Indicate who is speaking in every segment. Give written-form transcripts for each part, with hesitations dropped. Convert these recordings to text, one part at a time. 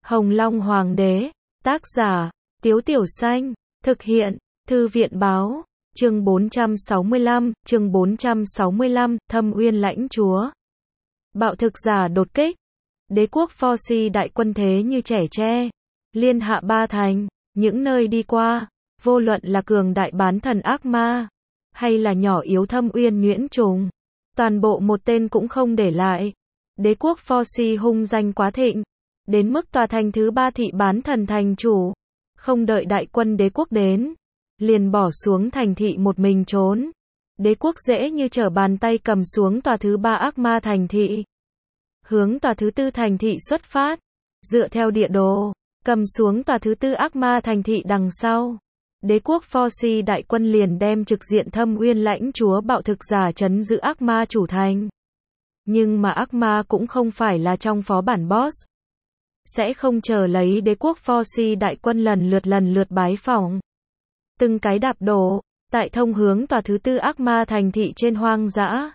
Speaker 1: Hồng Long Hoàng đế, tác giả, Tiếu Tiểu Xanh, thực hiện, Thư viện báo, chương 465, Thâm Uyên lãnh chúa. Bạo thực giả đột kích, đế quốc Forci đại quân thế như trẻ tre, liên hạ ba thành, những nơi đi qua, vô luận là cường đại bán thần ác ma, hay là nhỏ yếu Thâm Uyên nhuyễn trùng, toàn bộ một tên cũng không để lại. Đế quốc Forci hung danh quá thịnh, đến mức tòa thành thứ 3 thị bán thần thành chủ, không đợi đại quân đế quốc đến, liền bỏ xuống thành thị một mình trốn. Đế quốc dễ như trở bàn tay cầm xuống tòa thứ 3 ác ma thành thị, hướng tòa thứ 4 thành thị xuất phát, dựa theo địa đồ, cầm xuống tòa thứ 4 ác ma thành thị đằng sau. Đế quốc Forci đại quân liền đem trực diện Thâm Uyên lãnh chúa bạo thực giả trấn giữ ác ma chủ thành. Nhưng mà ác ma cũng không phải là trong phó bản boss, sẽ không chờ lấy đế quốc Forci đại quân lần lượt bái phỏng. Từng cái đạp đổ, tại thông hướng tòa thứ 4 ác ma thành thị trên hoang dã.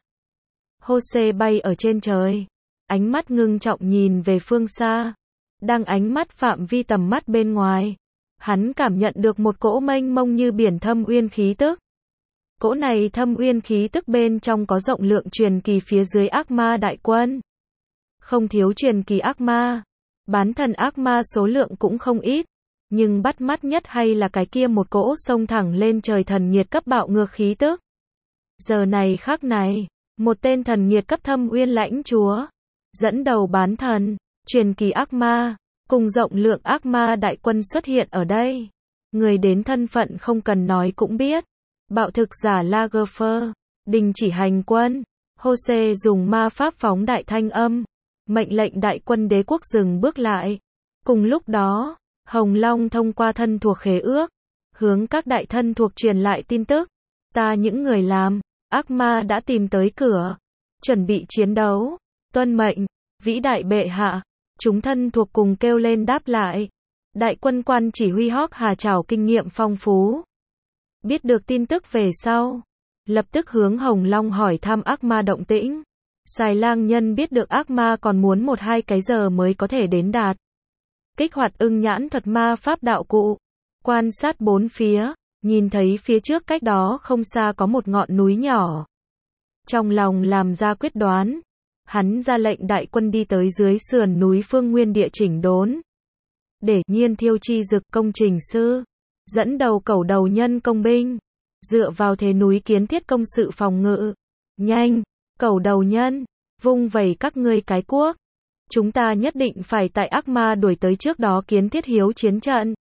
Speaker 1: Jose bay ở trên trời, ánh mắt ngưng trọng nhìn về phương xa, đang ánh mắt phạm vi tầm mắt bên ngoài. Hắn cảm nhận được một cỗ mênh mông như biển thâm uyên khí tức. Cỗ này thâm uyên khí tức bên trong có rộng lượng truyền kỳ phía dưới ác ma đại quân. Không thiếu truyền kỳ ác ma, bán thần ác ma số lượng cũng không ít, nhưng bắt mắt nhất hay là cái kia một cỗ xông thẳng lên trời thần nhiệt cấp bạo ngược khí tức. Giờ này khắc này, một tên thần nhiệt cấp Thâm Uyên lãnh chúa, dẫn đầu bán thần, truyền kỳ ác ma, cùng rộng lượng ác ma đại quân xuất hiện ở đây. Người đến thân phận không cần nói cũng biết. Bạo thực giả Lagerfeld, đình chỉ hành quân. Jose dùng ma pháp phóng đại thanh âm, mệnh lệnh đại quân đế quốc dừng bước lại. Cùng lúc đó, Hồng Long thông qua thân thuộc khế ước, hướng các đại thân thuộc truyền lại tin tức. Ta những người làm, ác ma đã tìm tới cửa, chuẩn bị chiến đấu. Tuân mệnh, vĩ đại bệ hạ. Chúng thân thuộc cùng kêu lên đáp lại. Đại quân quan chỉ huy Hawk Hà Chảo kinh nghiệm phong phú. Biết được tin tức về sau, lập tức hướng Hồng Long hỏi thăm ác ma động tĩnh. Xài lang nhân biết được ác ma còn muốn 1-2 cái giờ mới có thể đến đạt. Kích hoạt ưng nhãn thuật ma pháp đạo cụ. Quan sát bốn phía, nhìn thấy phía trước cách đó không xa có một ngọn núi nhỏ. Trong lòng làm ra quyết đoán. Hắn ra lệnh đại quân đi tới dưới sườn núi phương nguyên địa chỉnh đốn. Để Nhiên Thiêu Chi Dực công trình sư, dẫn đầu cẩu đầu nhân công binh, dựa vào thế núi kiến thiết công sự phòng ngự. Nhanh, cẩu đầu nhân, vung vẩy các ngươi cái cuốc. Chúng ta nhất định phải tại ác ma đuổi tới trước đó kiến thiết hiếu chiến trận.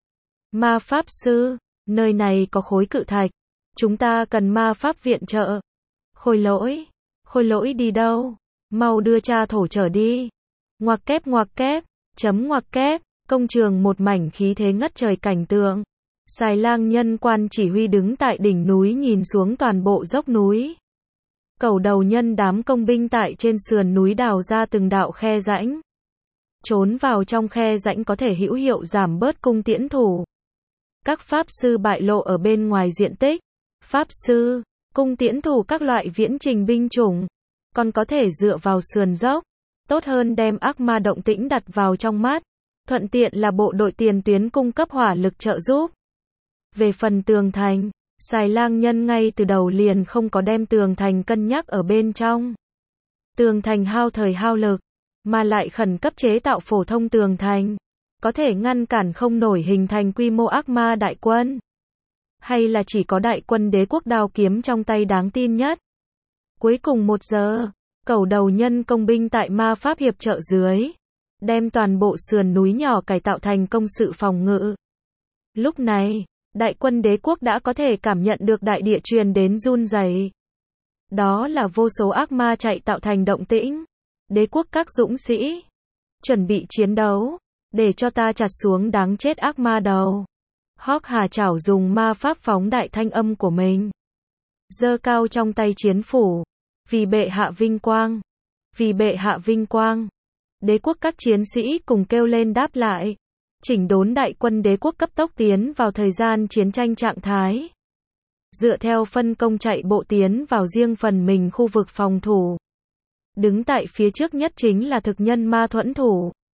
Speaker 1: Ma pháp sư, nơi này có khối cự thạch. Chúng ta cần ma pháp viện trợ. Khôi lỗi đi đâu? Mau đưa cha thổ trở đi. Ngoặc kép, chấm ngoặc kép, công trường một mảnh khí thế ngất trời cảnh tượng. Xài lang nhân quan chỉ huy đứng tại đỉnh núi nhìn xuống toàn bộ dốc núi. Cẩu đầu nhân đám công binh tại trên sườn núi đào ra từng đạo khe rãnh. Trốn vào trong khe rãnh có thể hữu hiệu giảm bớt cung tiễn thủ. Các pháp sư bại lộ ở bên ngoài diện tích. Pháp sư, cung tiễn thủ các loại viễn trình binh chủng. Còn có thể dựa vào sườn dốc, tốt hơn đem ác ma động tĩnh đặt vào trong mắt, thuận tiện là bộ đội tiền tuyến cung cấp hỏa lực trợ giúp. Về phần tường thành, xài lang nhân ngay từ đầu liền không có đem tường thành cân nhắc ở bên trong. Tường thành hao thời hao lực, mà lại khẩn cấp chế tạo phổ thông tường thành, có thể ngăn cản không nổi hình thành quy mô ác ma đại quân. Hay là chỉ có đại quân đế quốc đao kiếm trong tay đáng tin nhất. Cuối cùng 1 giờ, cẩu đầu nhân công binh tại ma pháp hiệp trợ dưới, đem toàn bộ sườn núi nhỏ cải tạo thành công sự phòng ngự. Lúc này, đại quân đế quốc đã có thể cảm nhận được đại địa truyền đến run rẩy. Đó là vô số ác ma chạy tạo thành động tĩnh. Đế quốc các dũng sĩ, chuẩn bị chiến đấu, để cho ta chặt xuống đáng chết ác ma đầu. Hawk Hà Chảo dùng ma pháp phóng đại thanh âm của mình, giơ cao trong tay chiến phủ. Vì bệ hạ vinh quang, vì bệ hạ vinh quang. Đế quốc các chiến sĩ cùng kêu lên đáp lại. Chỉnh đốn đại quân đế quốc cấp tốc tiến vào thời gian chiến tranh trạng thái. Dựa theo phân công chạy bộ tiến vào riêng phần mình khu vực phòng thủ. Đứng tại phía trước nhất chính là thực nhân ma thuẫn thủ.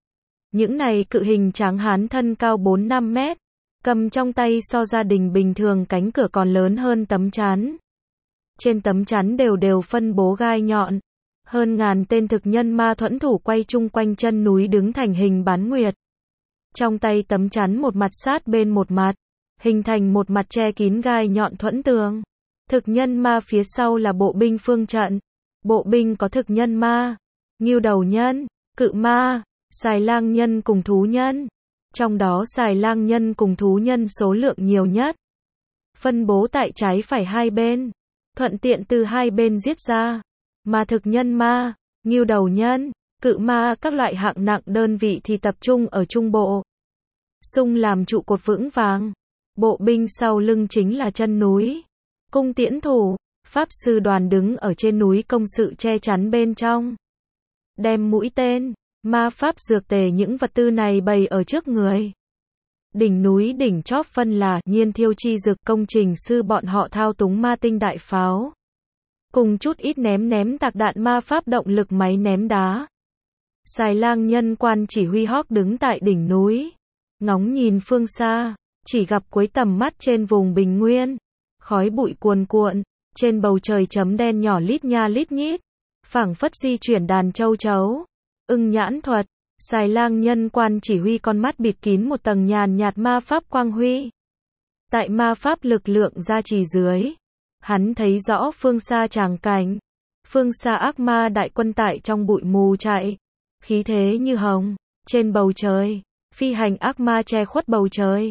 Speaker 1: Những này cự hình tráng hán thân cao 4-5 mét, cầm trong tay so gia đình bình thường cánh cửa còn lớn hơn tấm chắn. Trên tấm chắn đều đều phân bố gai nhọn. Hơn ngàn tên thực nhân ma thuẫn thủ quay chung quanh chân núi đứng thành hình bán nguyệt. Trong tay tấm chắn một mặt sát bên một mặt, hình thành một mặt che kín gai nhọn thuẫn tường. Thực nhân ma phía sau là bộ binh phương trận. Bộ binh có thực nhân ma, ngưu đầu nhân, cự ma, xài lang nhân cùng thú nhân. Trong đó xài lang nhân cùng thú nhân số lượng nhiều nhất. Phân bố tại trái phải hai bên, thuận tiện từ hai bên giết ra. Mà thực nhân ma, ngưu đầu nhân, cự ma các loại hạng nặng đơn vị thì tập trung ở trung bộ. Xung làm trụ cột vững vàng. Bộ binh sau lưng chính là chân núi. Cung tiễn thủ, pháp sư đoàn đứng ở trên núi công sự che chắn bên trong. Đem mũi tên, ma pháp dược tề những vật tư này bày ở trước người. Đỉnh núi đỉnh chóp phân là Nhiên Thiêu Chi Dực, công trình sư bọn họ thao túng ma tinh đại pháo. Cùng chút ít ném tạc đạn ma pháp động lực máy ném đá. Xài lang nhân quan chỉ huy Hawk đứng tại đỉnh núi. Ngóng nhìn phương xa, chỉ gặp cuối tầm mắt trên vùng bình nguyên. Khói bụi cuồn cuộn, trên bầu trời chấm đen nhỏ lít nha lít nhít. Phảng phất di chuyển đàn châu chấu. Ưng nhãn thuật, xài lang nhân quan chỉ huy con mắt bịt kín một tầng nhàn nhạt ma pháp quang huy. Tại ma pháp lực lượng gia trì dưới, hắn thấy rõ phương xa tràng cảnh. Phương xa ác ma đại quân tại trong bụi mù chạy, khí thế như hồng, trên bầu trời, phi hành ác ma che khuất bầu trời.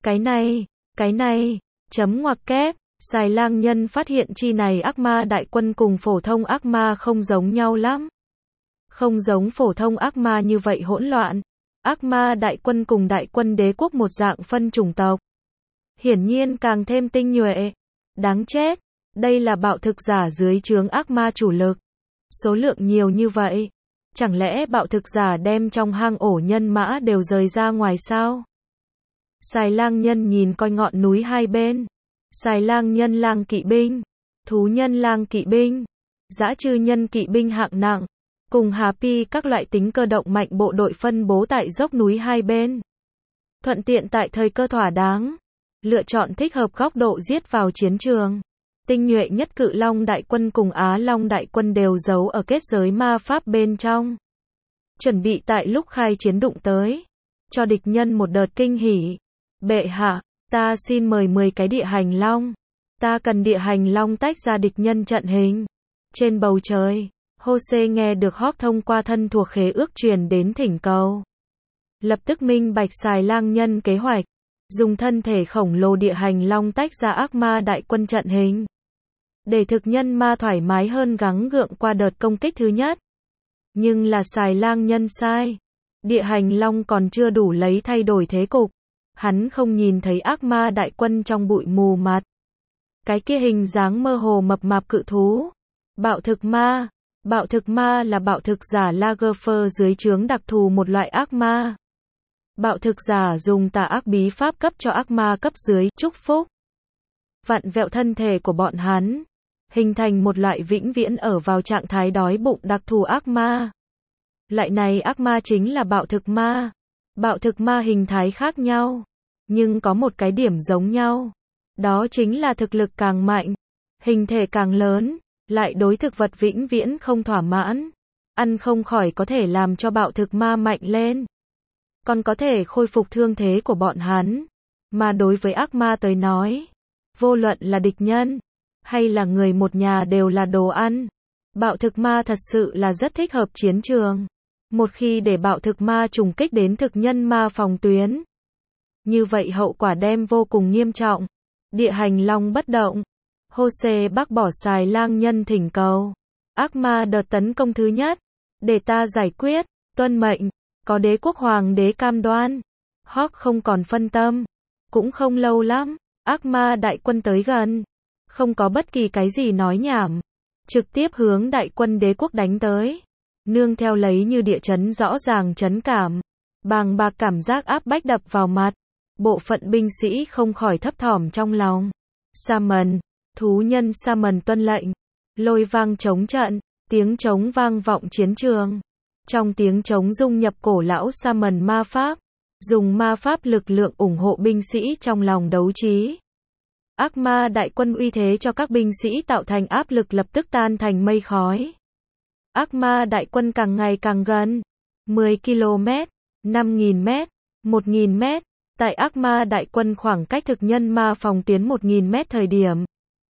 Speaker 1: Cái này, chấm ngoặc kép, xài lang nhân phát hiện chi này ác ma đại quân cùng phổ thông ác ma không giống nhau lắm. Không giống phổ thông ác ma như vậy hỗn loạn. Ác ma đại quân cùng đại quân đế quốc một dạng phân chủng tộc. Hiển nhiên càng thêm tinh nhuệ. Đáng chết, đây là bạo thực giả dưới trướng ác ma chủ lực. Số lượng nhiều như vậy. Chẳng lẽ bạo thực giả đem trong hang ổ nhân mã đều rời ra ngoài sao? Xài lang nhân nhìn coi ngọn núi hai bên. Xài lang nhân lang kỵ binh, thú nhân lang kỵ binh, dã trư nhân kỵ binh hạng nặng, cùng Happy các loại tính cơ động mạnh bộ đội phân bố tại dốc núi hai bên. Thuận tiện tại thời cơ thỏa đáng, lựa chọn thích hợp góc độ giết vào chiến trường. Tinh nhuệ nhất Cự Long đại quân cùng Á Long đại quân đều giấu ở kết giới ma pháp bên trong. Chuẩn bị tại lúc khai chiến đụng tới, cho địch nhân một đợt kinh hỉ. Bệ hạ, ta xin mời 10 cái địa hành long. Ta cần địa hành long tách ra địch nhân trận hình. Trên bầu trời, Jose nghe được Hawk thông qua thân thuộc khế ước truyền đến thỉnh cầu. Lập tức minh bạch xài lang nhân kế hoạch. Dùng thân thể khổng lồ địa hành long tách ra ác ma đại quân trận hình. Để thực nhân ma thoải mái hơn gắng gượng qua đợt công kích thứ nhất. Nhưng là xài lang nhân sai. Địa hành long còn chưa đủ lấy thay đổi thế cục. Hắn không nhìn thấy ác ma đại quân trong bụi mù mặt. Cái kia hình dáng mơ hồ mập mạp cự thú. Bạo thực ma. Bạo thực ma là bạo thực giả Lagerfeld dưới trướng đặc thù một loại ác ma. Bạo thực giả dùng tà ác bí pháp cấp cho ác ma cấp dưới chúc phúc. Vặn vẹo thân thể của bọn hắn. Hình thành một loại vĩnh viễn ở vào trạng thái đói bụng đặc thù ác ma. Loại này ác ma chính là bạo thực ma. Bạo thực ma hình thái khác nhau, nhưng có một cái điểm giống nhau. Đó chính là thực lực càng mạnh, hình thể càng lớn, lại đối thực vật vĩnh viễn không thỏa mãn. Ăn không khỏi có thể làm cho bạo thực ma mạnh lên. Còn có thể khôi phục thương thế của bọn hắn. Mà đối với ác ma tới nói, vô luận là địch nhân, hay là người một nhà đều là đồ ăn. Bạo thực ma thật sự là rất thích hợp chiến trường. Một khi để bạo thực ma trùng kích đến thực nhân ma phòng tuyến, như vậy hậu quả đem vô cùng nghiêm trọng. Địa hành long bất động. Jose bác bỏ xài lang nhân thỉnh cầu. Ác ma đợt tấn công thứ nhất, để ta giải quyết, tuân mệnh. Có đế quốc hoàng đế cam đoan. Hawk không còn phân tâm. Cũng không lâu lắm, ác ma đại quân tới gần. Không có bất kỳ cái gì nói nhảm. Trực tiếp hướng đại quân đế quốc đánh tới. Nương theo lấy như địa chấn rõ ràng chấn cảm. Bàng bạc cảm giác áp bách đập vào mặt. Bộ phận binh sĩ không khỏi thấp thỏm trong lòng. Summon, thú nhân summon tuân lệnh. Lôi vang chống trận, tiếng trống vang vọng chiến trường. Trong tiếng trống dung nhập cổ lão sa mần ma pháp, dùng ma pháp lực lượng ủng hộ binh sĩ trong lòng đấu trí. Ác ma đại quân uy thế cho các binh sĩ tạo thành áp lực lập tức tan thành mây khói. Ác ma đại quân càng ngày càng gần. 10 km, 5.000 m, 1.000 m. Tại ác ma đại quân khoảng cách thực nhân ma phòng tuyến 1.000 m thời điểm.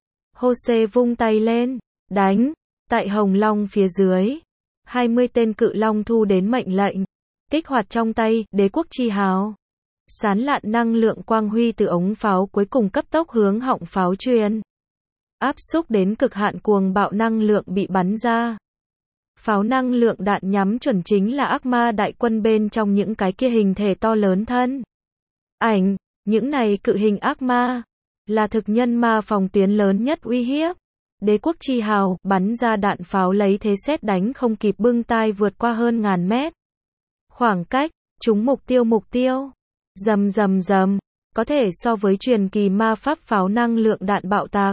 Speaker 1: Hô-xê vung tay lên, đánh. Tại Hồng Long phía dưới, 20 tên cự long thu đến mệnh lệnh. Kích hoạt trong tay, đế quốc chi hào. Sán lạn năng lượng quang huy từ ống pháo cuối cùng cấp tốc hướng họng pháo truyền. Áp xúc đến cực hạn cuồng bạo năng lượng bị bắn ra. Pháo năng lượng đạn nhắm chuẩn chính là ác ma đại quân bên trong những cái kia hình thể to lớn thân. Ảnh, những này cự hình ác ma, là thực nhân ma phòng tuyến lớn nhất uy hiếp. Đế quốc chi hào, bắn ra đạn pháo lấy thế sét đánh không kịp bưng tai vượt qua hơn ngàn mét. Khoảng cách, trúng mục tiêu. Rầm rầm rầm, có thể so với truyền kỳ ma pháp pháo năng lượng đạn bạo tạc.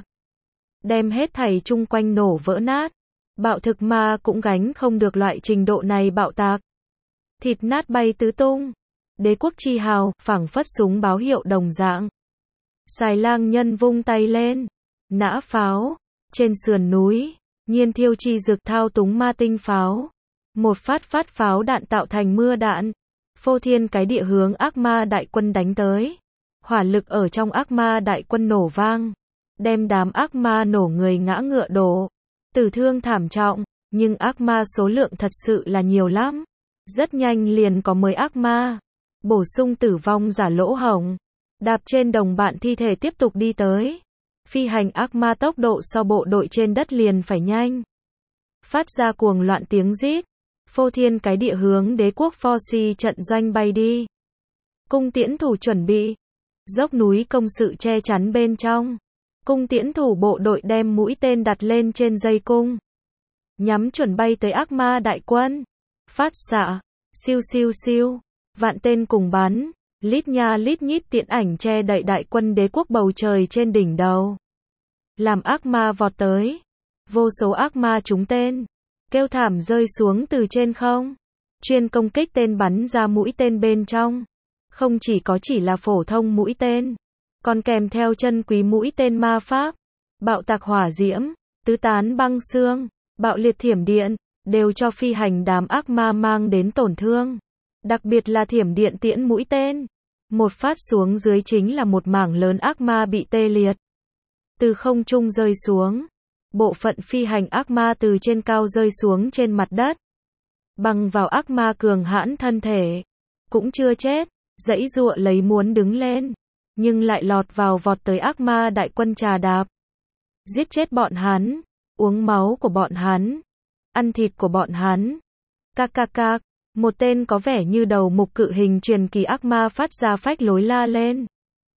Speaker 1: Đem hết thảy chung quanh nổ vỡ nát. Bạo thực ma cũng gánh không được loại trình độ này bạo tạc. Thịt nát bay tứ tung. Đế quốc chi hào, phảng phất súng báo hiệu đồng dạng. Xài lang nhân vung tay lên. Nã pháo. Trên sườn núi, Nhiên Thiêu Chi Dực thao túng ma tinh pháo. Một phát pháo đạn tạo thành mưa đạn. Phô thiên cái địa hướng ác ma đại quân đánh tới. Hỏa lực ở trong ác ma đại quân nổ vang. Đem đám ác ma nổ người ngã ngựa đổ. Tử thương thảm trọng, nhưng ác ma số lượng thật sự là nhiều lắm. Rất nhanh liền có mới ác ma. Bổ sung tử vong giả lỗ hổng. Đạp trên đồng bạn thi thể tiếp tục đi tới. Phi hành ác ma tốc độ so bộ đội trên đất liền phải nhanh. Phát ra cuồng loạn tiếng rít. Phô thiên cái địa hướng đế quốc Forci trận doanh bay đi. Cung tiễn thủ chuẩn bị. Dốc núi công sự che chắn bên trong. Cung tiễn thủ bộ đội đem mũi tên đặt lên trên dây cung. Nhắm chuẩn bay tới ác ma đại quân. Phát xạ. Siêu siêu siêu. Vạn tên cùng bắn. Lít nha lít nhít tiễn ảnh che đậy đại quân đế quốc bầu trời trên đỉnh đầu. Làm ác ma vọt tới. Vô số ác ma trúng tên. Kêu thảm rơi xuống từ trên không. Chuyên công kích tên bắn ra mũi tên bên trong. Không chỉ là phổ thông mũi tên. Còn kèm theo chân quý mũi tên ma pháp. Bạo tạc hỏa diễm. Tứ tán băng xương. Bạo liệt thiểm điện. Đều cho phi hành đám ác ma mang đến tổn thương. Đặc biệt là thiểm điện tiễn mũi tên. Một phát xuống dưới chính là một mảng lớn ác ma bị tê liệt. Từ không trung rơi xuống. Bộ phận phi hành ác ma từ trên cao rơi xuống trên mặt đất. Bằng vào ác ma cường hãn thân thể. Cũng chưa chết. Giãy giụa lấy muốn đứng lên. Nhưng lại lọt vào vọt tới ác ma đại quân trà đạp. Giết chết bọn hắn. Uống máu của bọn hắn. Ăn thịt của bọn hắn. Cạc. Một tên có vẻ như đầu mục cự hình truyền kỳ ác ma phát ra phách lối la lên.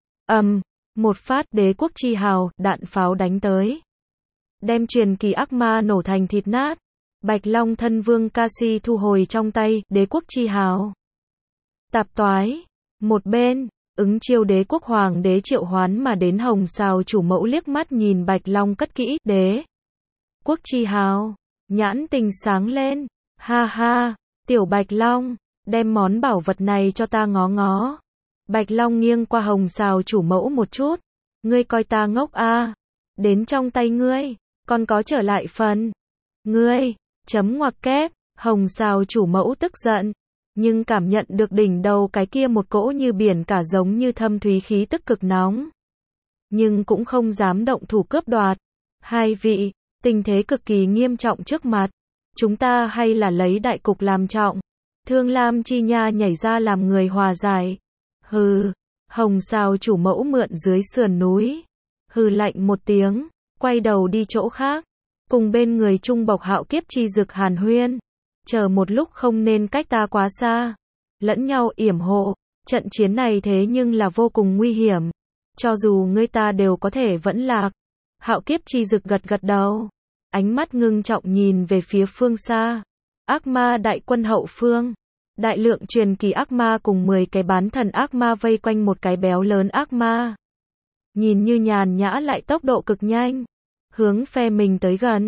Speaker 1: Một phát đế quốc chi hào, đạn pháo đánh tới. Đem truyền kỳ ác ma nổ thành thịt nát. Bạch Long thân vương Casi thu hồi trong tay, đế quốc chi hào. Tạp toái. Một bên, ứng chiêu đế quốc hoàng đế triệu hoán mà đến Hồng Sào chủ mẫu liếc mắt nhìn Bạch Long cất kỹ, đế quốc chi hào. Nhãn tình sáng lên. Ha ha. Tiểu Bạch Long, đem món bảo vật này cho ta ngó ngó. Bạch Long nghiêng qua Hồng Sào chủ mẫu một chút. Ngươi coi ta ngốc à. Đến trong tay ngươi, còn có trở lại phần. Ngươi, chấm ngoặc kép, Hồng Sào chủ mẫu tức giận. Nhưng cảm nhận được đỉnh đầu cái kia một cỗ như biển cả giống như thâm thúy khí tức cực nóng. Nhưng cũng không dám động thủ cướp đoạt. Hai vị, tình thế cực kỳ nghiêm trọng trước mặt. Chúng ta hay là lấy đại cục làm trọng. Thương Lam Chi Nha nhảy ra làm người hòa giải. Hừ, Hồng Sào chủ mẫu mượn dưới sườn núi. Hừ lạnh một tiếng, quay đầu đi chỗ khác. Cùng bên người Trung Bộc Hạo Kiếp Chi Dực hàn huyên. Chờ một lúc không nên cách ta quá xa. Lẫn nhau yểm hộ. Trận chiến này thế nhưng là vô cùng nguy hiểm. Cho dù ngươi ta đều có thể vẫn lạc. Hạo Kiếp Chi Dực gật gật đầu. Ánh mắt ngưng trọng nhìn về phía phương xa. Ác ma đại quân hậu phương. Đại lượng truyền kỳ ác ma cùng 10 cái bán thần ác ma vây quanh một cái béo lớn ác ma. Nhìn như nhàn nhã lại tốc độ cực nhanh. Hướng phe mình tới gần.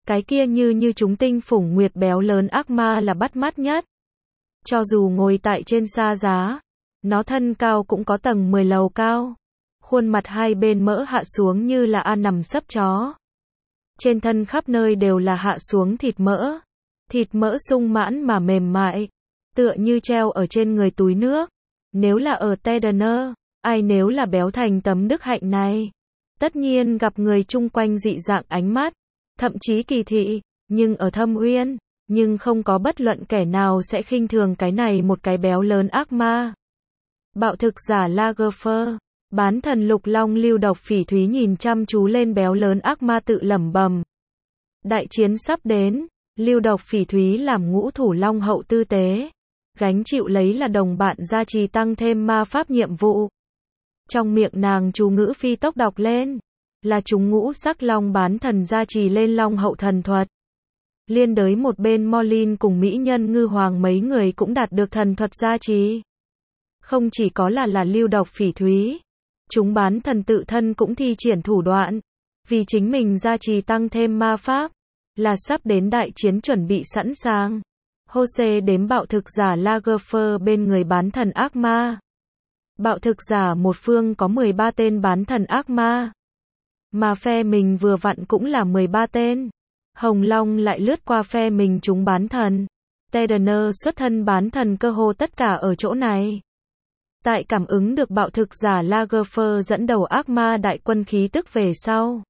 Speaker 1: Cái kia như chúng tinh phủng nguyệt béo lớn ác ma là bắt mắt nhất. Cho dù ngồi tại trên sa giá, nó thân cao cũng có tầng 10 lầu cao. Khuôn mặt hai bên mỡ hạ xuống như là ăn nằm sấp chó. Trên thân khắp nơi đều là hạ xuống thịt mỡ. Thịt mỡ sung mãn mà mềm mại, tựa như treo ở trên người túi nước. Nếu là ở Tedener, ai nếu là béo thành tấm đức hạnh này, tất nhiên gặp người chung quanh dị dạng ánh mắt, thậm chí kỳ thị, nhưng ở Thâm Uyên, nhưng không có bất luận kẻ nào sẽ khinh thường cái này một cái béo lớn ác ma. Bạo thực giả Lagerfeld, bán thần lục long Lưu Độc Phỉ Thúy nhìn chăm chú lên béo lớn ác ma tự lẩm bẩm. Đại chiến sắp đến, Lưu Độc Phỉ Thúy làm ngũ thủ long hậu tư tế, gánh chịu lấy là đồng bạn gia trì tăng thêm ma pháp nhiệm vụ. Trong miệng nàng chú ngữ phi tốc đọc lên, là chúng ngũ sắc long bán thần gia trì lên long hậu thần thuật. Liên đới một bên Molin cùng mỹ nhân ngư hoàng mấy người cũng đạt được thần thuật gia trì. Không chỉ có là Lưu Độc Phỉ Thúy, chúng bán thần tự thân cũng thi triển thủ đoạn, vì chính mình gia trì tăng thêm ma pháp, là sắp đến đại chiến chuẩn bị sẵn sàng. Jose đếm bạo thực giả Lagerfeld bên người bán thần ác ma. Bạo thực giả một phương có 13 tên bán thần ác ma, mà phe mình vừa vặn cũng là 13 tên. Hồng Long lại lướt qua phe mình chúng bán thần. Tedener xuất thân bán thần cơ hồ tất cả ở chỗ này. Tại cảm ứng được bạo thực giả Lagerfeld dẫn đầu ác ma đại quân khí tức về sau,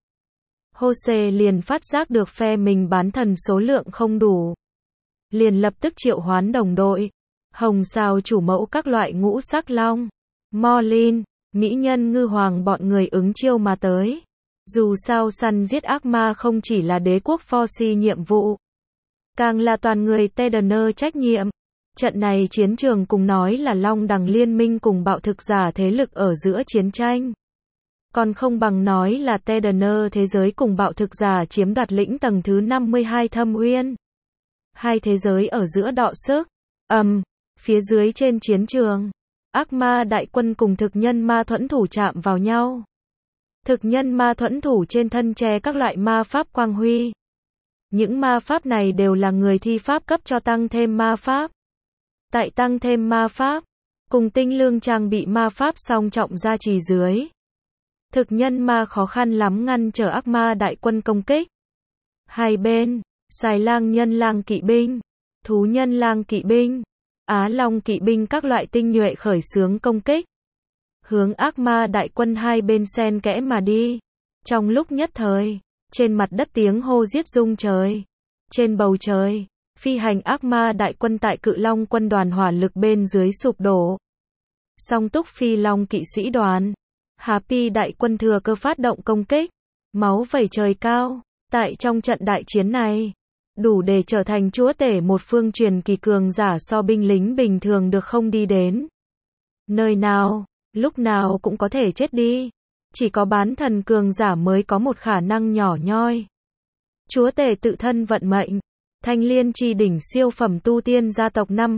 Speaker 1: Jose liền phát giác được phe mình bán thần số lượng không đủ. Liền lập tức triệu hoán đồng đội, hồng sao chủ mẫu các loại ngũ sắc long, Molin, mỹ nhân ngư hoàng bọn người ứng chiêu mà tới. Dù sao săn giết ác ma không chỉ là đế quốc Forcy nhiệm vụ, càng là toàn người Tedener trách nhiệm. Trận này chiến trường cùng nói là Long Đằng liên minh cùng bạo thực giả thế lực ở giữa chiến tranh. Còn không bằng nói là Tedener thế giới cùng bạo thực giả chiếm đoạt lĩnh tầng thứ 52 Thâm Uyên. Hai thế giới ở giữa đọ sức. Phía dưới trên chiến trường, ác ma đại quân cùng thực nhân ma thuẫn thủ chạm vào nhau. Thực nhân ma thuẫn thủ trên thân che các loại ma pháp quang huy. Những ma pháp này đều là người thi pháp cấp cho tăng thêm ma pháp. Tại tăng thêm ma pháp, cùng tinh lương trang bị ma pháp song trọng gia trì dưới, thực nhân ma khó khăn lắm ngăn trở ác ma đại quân công kích. Hai bên, xài lang nhân lang kỵ binh, thú nhân lang kỵ binh, á long kỵ binh các loại tinh nhuệ khởi xướng công kích. Hướng ác ma đại quân hai bên xen kẽ mà đi. Trong lúc nhất thời, trên mặt đất tiếng hô giết rung trời. Trên bầu trời, phi hành ác ma đại quân tại cự long quân đoàn hỏa lực bên dưới sụp đổ. Song túc phi long kỵ sĩ đoàn, Happy đại quân thừa cơ phát động công kích. Máu vẩy trời cao. Tại trong trận đại chiến này, đủ để trở thành chúa tể một phương truyền kỳ cường giả so binh lính bình thường được không đi đến. Nơi nào, lúc nào cũng có thể chết đi. Chỉ có bán thần cường giả mới có một khả năng nhỏ nhoi. Chúa tể tự thân vận mệnh. Thanh Liên chi đỉnh siêu phẩm tu tiên gia tộc năm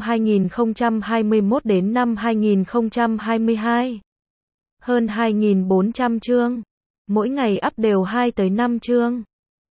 Speaker 1: 2021 đến năm 2022. Hơn 2.400 chương. Mỗi ngày up đều 2 tới 5 chương.